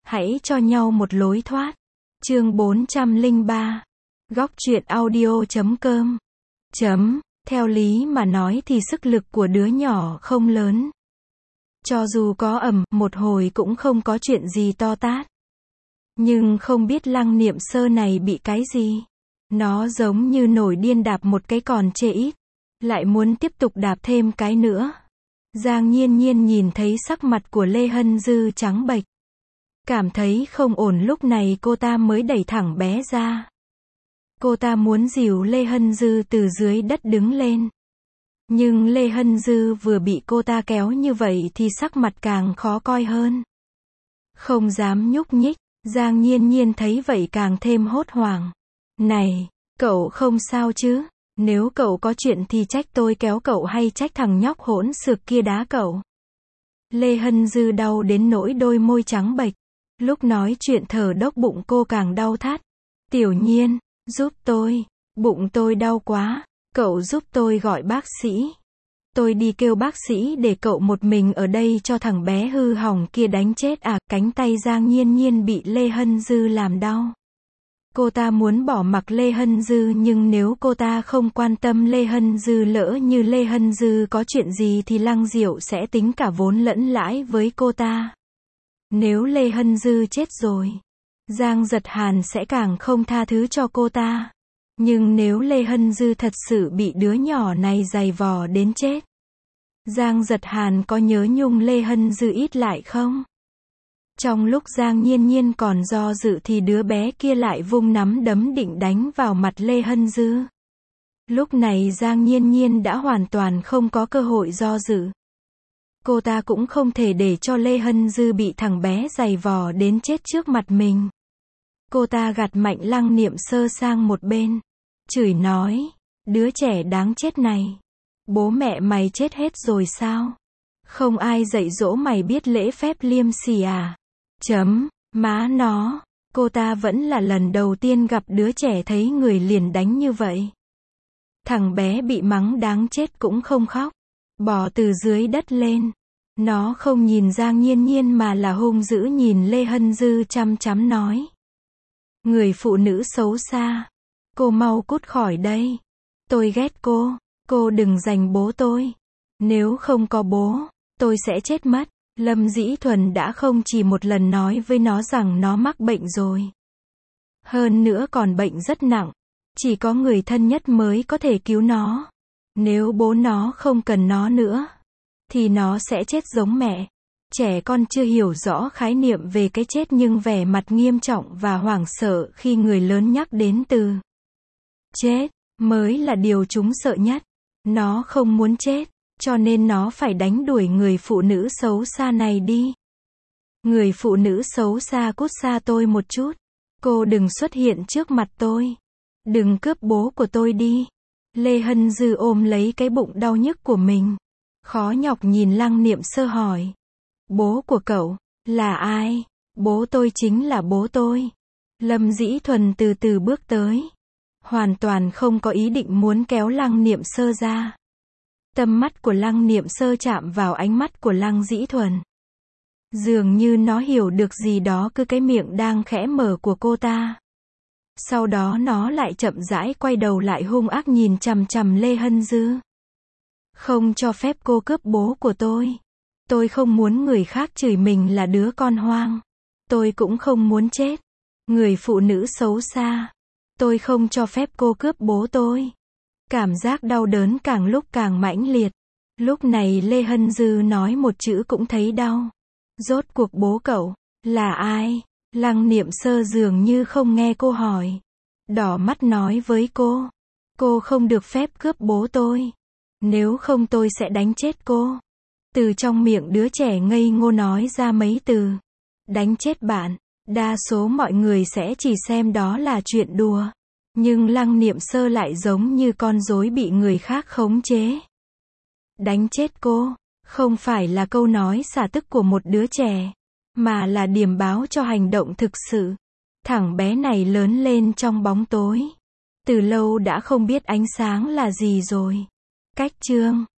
Hãy cho nhau một lối thoát. Chương 403. Góc truyện audio.com. Theo lý mà nói thì sức lực của đứa nhỏ không lớn. Cho dù có ầm một hồi cũng không có chuyện gì to tát. Nhưng không biết Lăng Niệm Sơ này bị cái gì. Nó giống như nổi điên đạp một cái còn chê ít. Lại muốn tiếp tục đạp thêm cái nữa. Giang Nhiên Nhiên nhìn thấy sắc mặt của Lê Hân Dư trắng bệch. Cảm thấy không ổn, lúc này cô ta mới đẩy thẳng bé ra. Cô ta muốn dìu Lê Hân Dư từ dưới đất đứng lên. Nhưng Lê Hân Dư vừa bị cô ta kéo như vậy thì sắc mặt càng khó coi hơn. Không dám nhúc nhích. Giang Nhiên Nhiên thấy vậy càng thêm hốt hoảng. Này, cậu không sao chứ? Nếu cậu có chuyện thì trách tôi kéo cậu hay trách thằng nhóc hỗn xược kia đá cậu? Lê Hân Dư đau đến nỗi đôi môi trắng bệch. Lúc nói chuyện thở đốc bụng cô càng đau thắt. Tiểu Nhiên, giúp tôi. Bụng tôi đau quá. Cậu giúp tôi gọi bác sĩ. Tôi đi kêu bác sĩ để cậu một mình ở đây cho thằng bé hư hỏng kia đánh chết à? Cánh tay Giang Nhiên Nhiên bị Lê Hân Dư làm đau. Cô ta muốn bỏ mặc Lê Hân Dư, nhưng nếu cô ta không quan tâm Lê Hân Dư, lỡ như Lê Hân Dư có chuyện gì thì Lăng Diệu sẽ tính cả vốn lẫn lãi với cô ta. Nếu Lê Hân Dư chết rồi, Giang Giật Hàn sẽ càng không tha thứ cho cô ta. Nhưng nếu Lê Hân Dư thật sự bị đứa nhỏ này giày vò đến chết, Giang Giật Hàn có nhớ nhung Lê Hân Dư ít lại không? Trong lúc Giang Nhiên Nhiên còn do dự thì đứa bé kia lại vung nắm đấm định đánh vào mặt Lê Hân Dư. Lúc này Giang Nhiên Nhiên đã hoàn toàn không có cơ hội do dự. Cô ta cũng không thể để cho Lê Hân Dư bị thằng bé giày vò đến chết trước mặt mình. Cô ta gạt mạnh Lăng Niệm Sơ sang một bên, chửi nói, đứa trẻ đáng chết này. Bố mẹ mày chết hết rồi sao? Không ai dạy dỗ mày biết lễ phép liêm sỉ à? Má nó, cô ta vẫn là lần đầu tiên gặp đứa trẻ thấy người liền đánh như vậy. Thằng bé bị mắng đáng chết cũng không khóc, bò từ dưới đất lên. Nó không nhìn Giang Nhiên Nhiên mà là hung dữ nhìn Lê Hân Dư chăm chăm nói. Người phụ nữ xấu xa, cô mau cút khỏi đây. Tôi ghét cô đừng giành bố tôi. Nếu không có bố, tôi sẽ chết mất. Lâm Dĩ Thuần đã không chỉ một lần nói với nó rằng nó mắc bệnh rồi. Hơn nữa còn bệnh rất nặng. Chỉ có người thân nhất mới có thể cứu nó. Nếu bố nó không cần nó nữa, thì nó sẽ chết giống mẹ. Trẻ con chưa hiểu rõ khái niệm về cái chết nhưng vẻ mặt nghiêm trọng và hoảng sợ khi người lớn nhắc đến từ chết, mới là điều chúng sợ nhất. Nó không muốn chết, cho nên nó phải đánh đuổi người phụ nữ xấu xa này đi. Người phụ nữ xấu xa, cút xa tôi một chút. Cô đừng xuất hiện trước mặt tôi. Đừng cướp bố của tôi đi. Lê Hân Dư ôm lấy cái bụng đau nhức của mình. Khó nhọc nhìn Lăng Niệm Sơ hỏi. Bố của cậu, là ai? Bố tôi chính là bố tôi. Lâm Dĩ Thuần từ từ bước tới. Hoàn toàn không có ý định muốn kéo Lăng Niệm Sơ ra. Tầm mắt của Lăng Niệm Sơ chạm vào ánh mắt của Lăng Dĩ Thuần. Dường như nó hiểu được gì đó cứ cái miệng đang khẽ mở của cô ta. Sau đó nó lại chậm rãi quay đầu lại hung ác nhìn chằm chằm Lê Hân Dư. Không cho phép cô cướp bố của tôi. Tôi không muốn người khác chửi mình là đứa con hoang. Tôi cũng không muốn chết. Người phụ nữ xấu xa. Tôi không cho phép cô cướp bố tôi. Cảm giác đau đớn càng lúc càng mãnh liệt. Lúc này Lê Hân Dư nói một chữ cũng thấy đau. Rốt cuộc bố cậu là ai? Lăng Niệm Sơ dường như không nghe cô hỏi. Đỏ mắt nói với cô. Cô không được phép cướp bố tôi. Nếu không tôi sẽ đánh chết cô. Từ trong miệng đứa trẻ ngây ngô nói ra mấy từ. Đánh chết bạn. Đa số mọi người sẽ chỉ xem đó là chuyện đùa. Nhưng Lăng Niệm Sơ lại giống như con rối bị người khác khống chế. Đánh chết cô, không phải là câu nói xả tức của một đứa trẻ, mà là điểm báo cho hành động thực sự. Thằng bé này lớn lên trong bóng tối. Từ lâu đã không biết ánh sáng là gì rồi. Cách chương